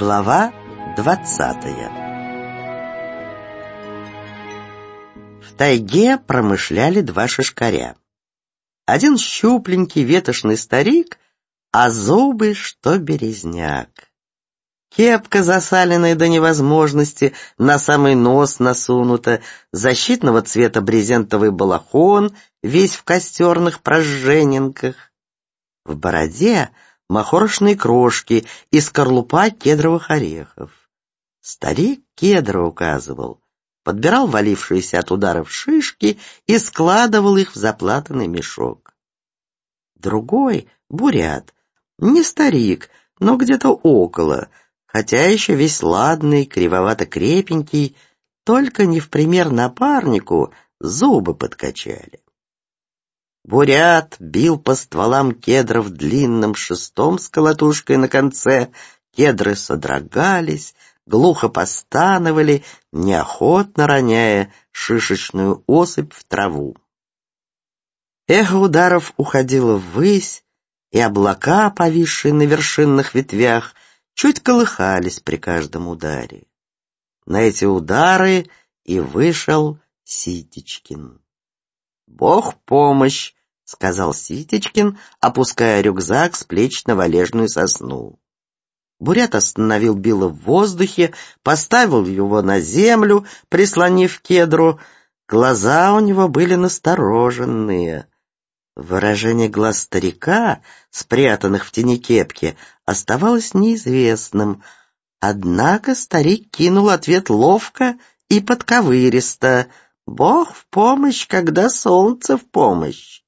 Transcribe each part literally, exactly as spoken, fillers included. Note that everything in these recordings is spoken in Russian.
Глава двадцатая. В тайге промышляли два шишкаря. Один щупленький ветошный старик, а зубы, что березняк. Кепка, засаленная до невозможности, на самый нос насунута, защитного цвета брезентовый балахон, весь в костерных прожжененках. В бороде махорочные крошки и скорлупа кедровых орехов. Старик кедра указывал, подбирал валившиеся от ударов шишки и складывал их в заплатанный мешок. Другой, бурят, не старик, но где-то около, хотя еще весь ладный, кривовато-крепенький, только не в пример напарнику зубы подкачали. Бурят бил по стволам кедров длинным шестом с колотушкой на конце, кедры содрогались, глухо постановали, неохотно роняя шишечную осыпь в траву. Эхо ударов уходило ввысь, и облака, повисшие на вершинных ветвях, чуть колыхались при каждом ударе. На эти удары и вышел Ситечкин. «Бог помощь!» — сказал Ситечкин, опуская рюкзак с плеч на валежную сосну. Бурят остановил било в воздухе, поставил его на землю, прислонив к кедру. Глаза у него были настороженные. Выражение глаз старика, спрятанных в тени кепки, оставалось неизвестным. Однако старик кинул ответ ловко и подковыристо: «Бог в помощь, когда солнце в помощь».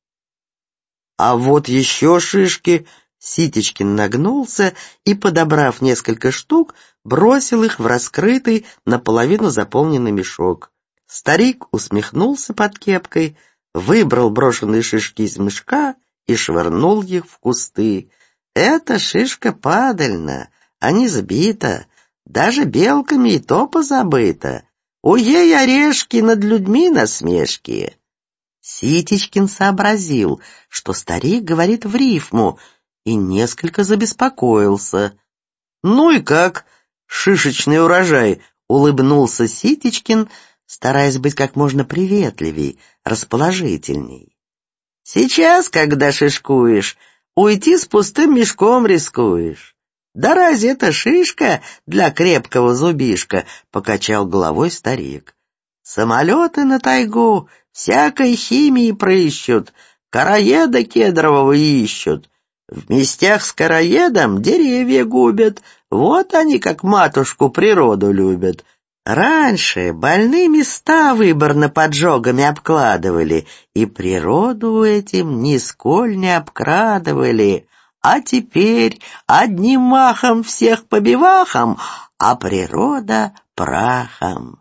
А вот еще шишки. Ситечкин нагнулся и, подобрав несколько штук, бросил их в раскрытый, наполовину заполненный мешок. Старик усмехнулся под кепкой, выбрал брошенные шишки из мешка и швырнул их в кусты. «Эта шишка падальна, а не сбита, даже белками и то позабыта. У ей орешки, над людьми насмешки». Ситечкин сообразил, что старик говорит в рифму, и несколько забеспокоился. «Ну и как, шишечный урожай?» — улыбнулся Ситечкин, стараясь быть как можно приветливей, расположительней. «Сейчас, когда шишкуешь, уйти с пустым мешком рискуешь. Да разве это шишка для крепкого зубишка?» — покачал головой старик. «Самолеты на тайгу всякой химии прыщут, короеда кедрового ищут. В местях с короедом деревья губят, вот они как матушку природу любят. Раньше больные места выборно поджогами обкладывали, и природу этим нисколь не обкрадывали. А теперь одним махом всех побивахом, а природа прахом.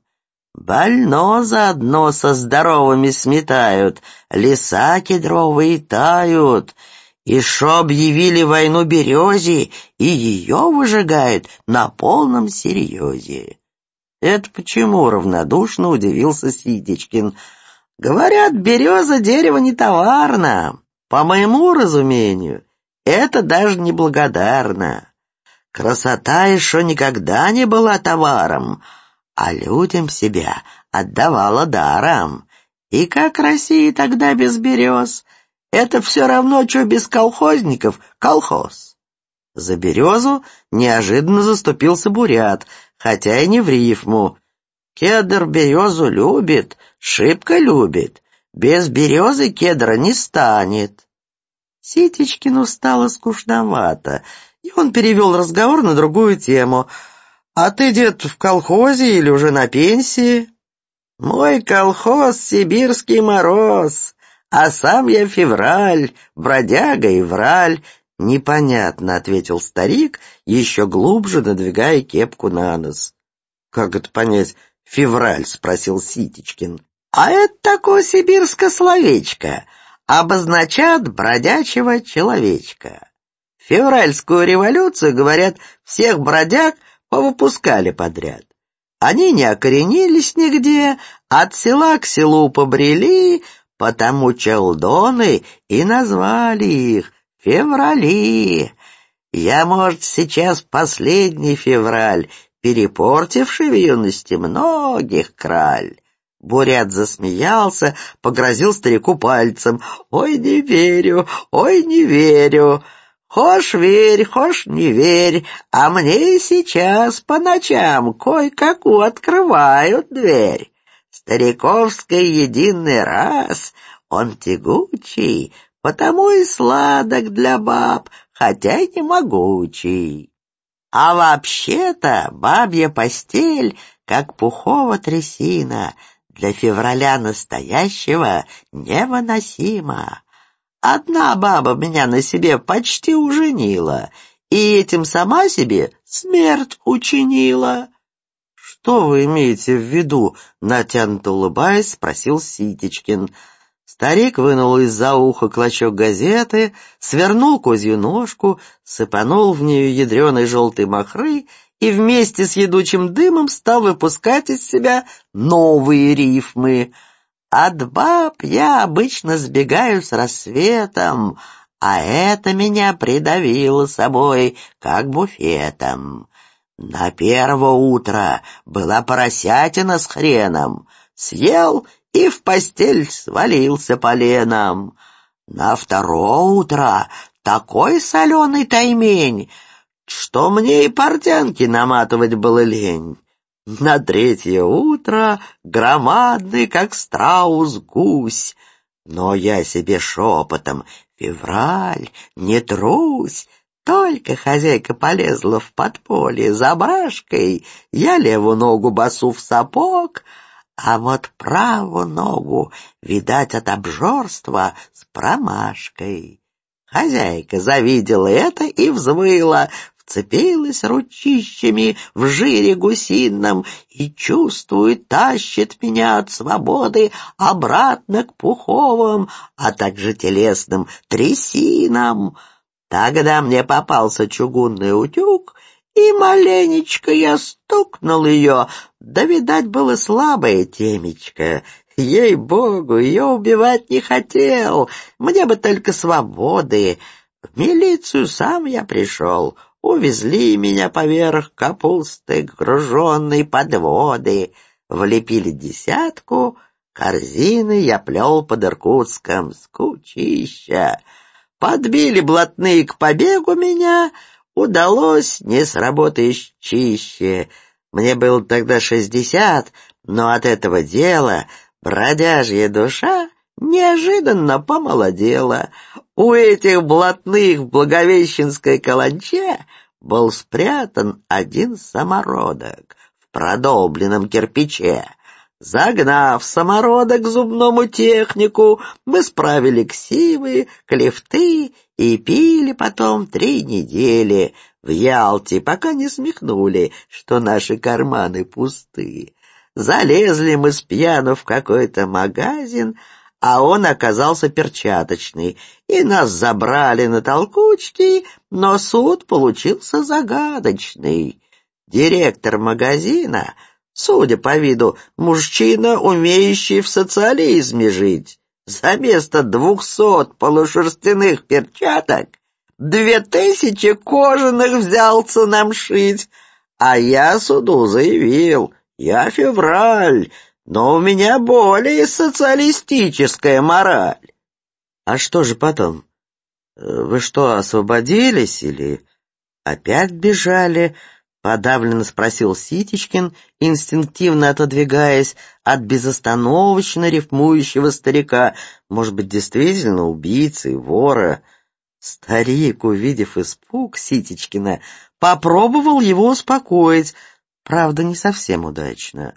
Больно заодно со здоровыми сметают, леса кедровые тают. И шо объявили войну березе, и ее выжигают на полном серьезе». «Это почему?» — равнодушно удивился Ситечкин. «Говорят, береза дерево не товарно. По моему разумению, это даже неблагодарно. Красота еще никогда не была товаром, а людям себя отдавала даром. И как Россия тогда без берез? Это все равно, что без колхозников колхоз». За березу неожиданно заступился бурят, хотя и не в рифму. «Кедр березу любит, шибко любит. Без березы кедра не станет». Ситечкину стало скучновато, и он перевел разговор на другую тему. «А ты, дед, в колхозе или уже на пенсии?» «Мой колхоз — сибирский мороз, а сам я февраль, бродяга и враль». «Непонятно», — ответил старик, еще глубже надвигая кепку на нос. «Как это понять, февраль?» — спросил Ситечкин. «А это такое сибирское словечко, обозначает бродячего человечка. Февральскую революцию, говорят, всех бродяг повыпускали подряд. Они не окоренились нигде, от села к селу побрели, потому челдоны и назвали их феврали. Я, может, сейчас последний февраль, перепортивший в юности многих краль». Бурят засмеялся, погрозил старику пальцем. «Ой, не верю, ой, не верю. Хошь верь, хошь не верь, а мне сейчас по ночам кое-какую открывают дверь. Стариковский единый раз, он тягучий, потому и сладок для баб, хотя и не могучий. А вообще-то бабья постель, как пухова трясина, для февраля настоящего невыносима. Одна баба меня на себе почти уженила, и этим сама себе смерть учинила». «Что вы имеете в виду?» — натянуто улыбаясь, спросил Ситечкин. Старик вынул из-за уха клочок газеты, свернул козью ножку, сыпанул в нее ядреной желтой махры и вместе с едучим дымом стал выпускать из себя новые рифмы. «От баб я обычно сбегаю с рассветом, а это меня придавило собой, как буфетом. На первое утро была поросятина с хреном, съел и в постель свалился поленом. На второе утро такой соленый таймень, что мне и портянки наматывать было лень. На третье утро громадный, как страус, гусь. Но я себе шепотом: февраль, не трусь. Только хозяйка полезла в подполье за брашкой, я левую ногу босу в сапог, а вот правую ногу, видать, от обжорства с промашкой. Хозяйка завидела это и взвыла, вцепилась ручищами в жире гусином и, чувствует, тащит меня от свободы обратно к пуховым, а также телесным трясинам. Тогда мне попался чугунный утюг, и маленечко я стукнул ее, да, видать, было слабое темечко. Ей-богу, ее убивать не хотел, мне бы только свободы. В милицию сам я пришел, увезли меня поверх капусты, груженной подводы, влепили десятку, корзины я плел под Иркутском, скучища. Подбили блатные к побегу меня, удалось не сработаешь чище. Мне было тогда шестьдесят, но от этого дела бродяжья душа неожиданно помолодела. У этих блатных в Благовещенской каланче был спрятан один самородок в продолбленном кирпиче. Загнав самородок к зубному технику, мы справили ксивы, клефты и пили потом три недели в Ялте, пока не смехнули, что наши карманы пусты. Залезли мы с пьяну в какой-то магазин, а он оказался перчаточный, и нас забрали на толкучки, но суд получился загадочный. Директор магазина, судя по виду, мужчина, умеющий в социализме жить, за место двухсот полушерстяных перчаток две тысячи кожаных взялся нам шить, а я суду заявил: я февраль, но у меня более социалистическая мораль. А что же потом? Вы что, освободились или опять бежали? Подавленно спросил Ситечкин, инстинктивно отодвигаясь от безостановочно рифмующего старика. Может быть, действительно убийцы, вора? Старик, увидев испуг Ситечкина, попробовал его успокоить, правда, не совсем удачно.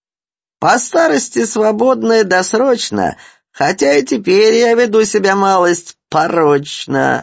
По старости свободно и досрочно, хотя и теперь я веду себя малость порочно.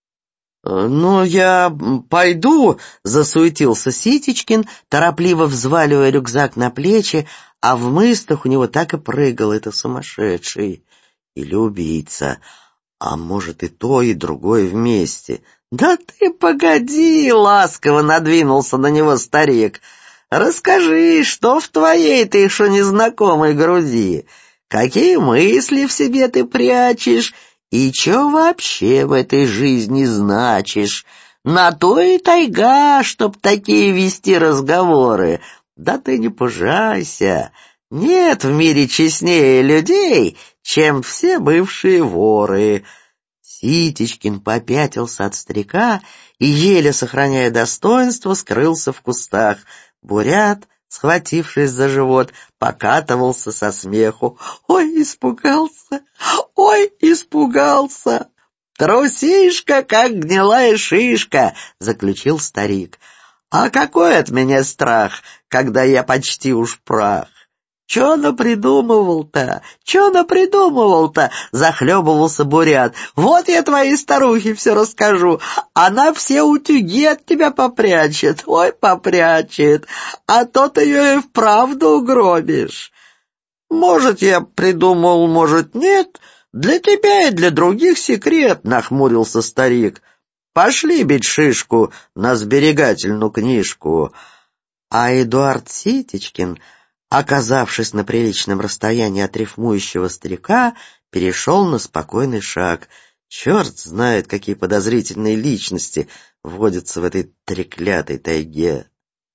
«Ну, я пойду», — засуетился Ситечкин, торопливо взваливая рюкзак на плечи, а в мыслях у него так и прыгал: это сумасшедший или убийца, а может и то, и другое вместе. «Да ты погоди!» — ласково надвинулся на него старик. «Расскажи, что в твоей-то еще незнакомой груди? Какие мысли в себе ты прячешь? И чё вообще в этой жизни значишь? На то и тайга, чтоб такие вести разговоры. Да ты не пужайся. Нет в мире честнее людей, чем все бывшие воры. Ситечкин попятился от старика и, еле сохраняя достоинство, скрылся в кустах. Бурят, схватившись за живот, покатывался со смеху. «Ой, испугался! Ой, испугался!» «Трусишка, как гнилая шишка!» — заключил старик. «А какой от меня страх, когда я почти уж прах? Чё напридумывал-то? Чё напридумывал-то?» — захлебывался Бурят. «Вот я твоей старухе все расскажу. Она все утюги от тебя попрячет. Ой, попрячет. А то ты ее и вправду угробишь. Может, я придумал, может, нет. Для тебя и для других секрет», — нахмурился старик. «Пошли бить шишку на сберегательную книжку». А Эдуард Ситечкин, оказавшись на приличном расстоянии от рифмующего старика, перешел на спокойный шаг. Черт знает, какие подозрительные личности водятся в этой треклятой тайге.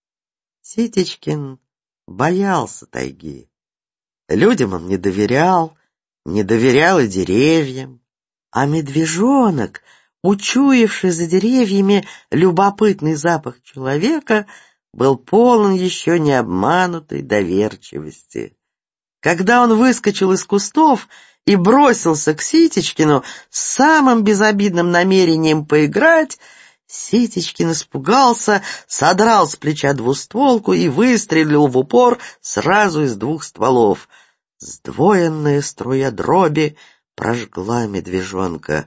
Ситечкин боялся тайги. Людям он не доверял, не доверял и деревьям. А медвежонок, учуявший за деревьями любопытный запах человека, был полон еще не обманутой доверчивости. Когда он выскочил из кустов и бросился к Ситечкину с самым безобидным намерением поиграть, Ситечкин испугался, содрал с плеча двустволку и выстрелил в упор сразу из двух стволов. Сдвоенная струя дроби прожгла медвежонка.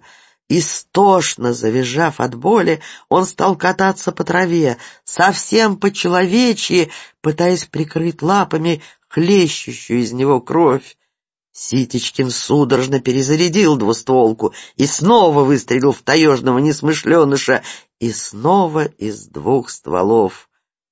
Истошно завизжав от боли, он стал кататься по траве, совсем по-человечьи, пытаясь прикрыть лапами хлещущую из него кровь. Ситечкин судорожно перезарядил двустволку и снова выстрелил в таежного несмышленыша, и снова из двух стволов.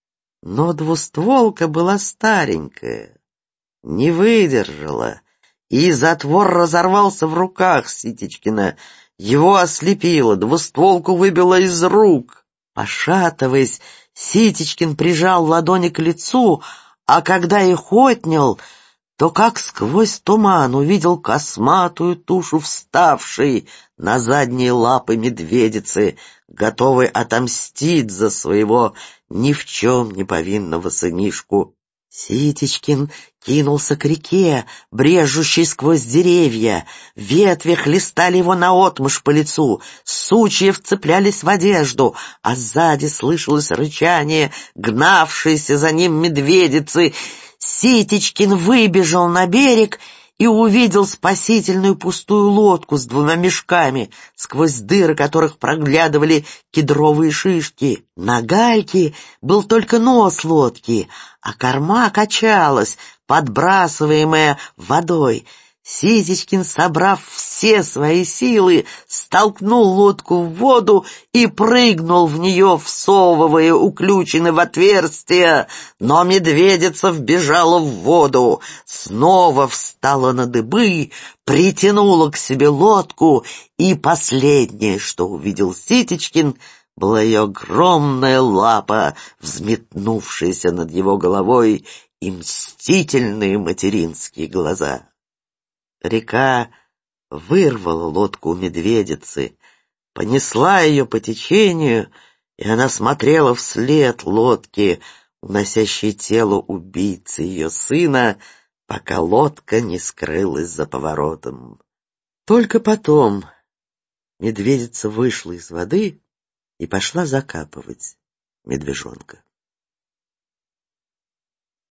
Но двустволка была старенькая, не выдержала, и затвор разорвался в руках Ситечкина. Его ослепило, двустволку выбило из рук. Пошатываясь, Ситечкин прижал ладони к лицу, а когда их отнял, то как сквозь туман увидел косматую тушу вставшей на задние лапы медведицы, готовой отомстить за своего ни в чем не повинного сынишку. Ситечкин кинулся к реке, брежущей сквозь деревья. Ветви хлестали его наотмашь по лицу, сучья вцеплялись в одежду, а сзади слышалось рычание гнавшейся за ним медведицы. Ситечкин выбежал на берег и увидел спасительную пустую лодку с двумя мешками, сквозь дыры которых проглядывали кедровые шишки. На гальке был только нос лодки, а корма качалась, подбрасываемая водой. Ситечкин, собрав все свои силы, столкнул лодку в воду и прыгнул в нее, всовывая уключины в отверстие. Но медведица вбежала в воду, снова встала на дыбы, притянула к себе лодку, и последнее, что увидел Ситечкин, была ее огромная лапа, взметнувшаяся над его головой, и мстительные материнские глаза. Река вырвала лодку у медведицы, понесла ее по течению, и она смотрела вслед лодке, уносящей тело убийцы ее сына, пока лодка не скрылась за поворотом. Только потом медведица вышла из воды и пошла закапывать медвежонка.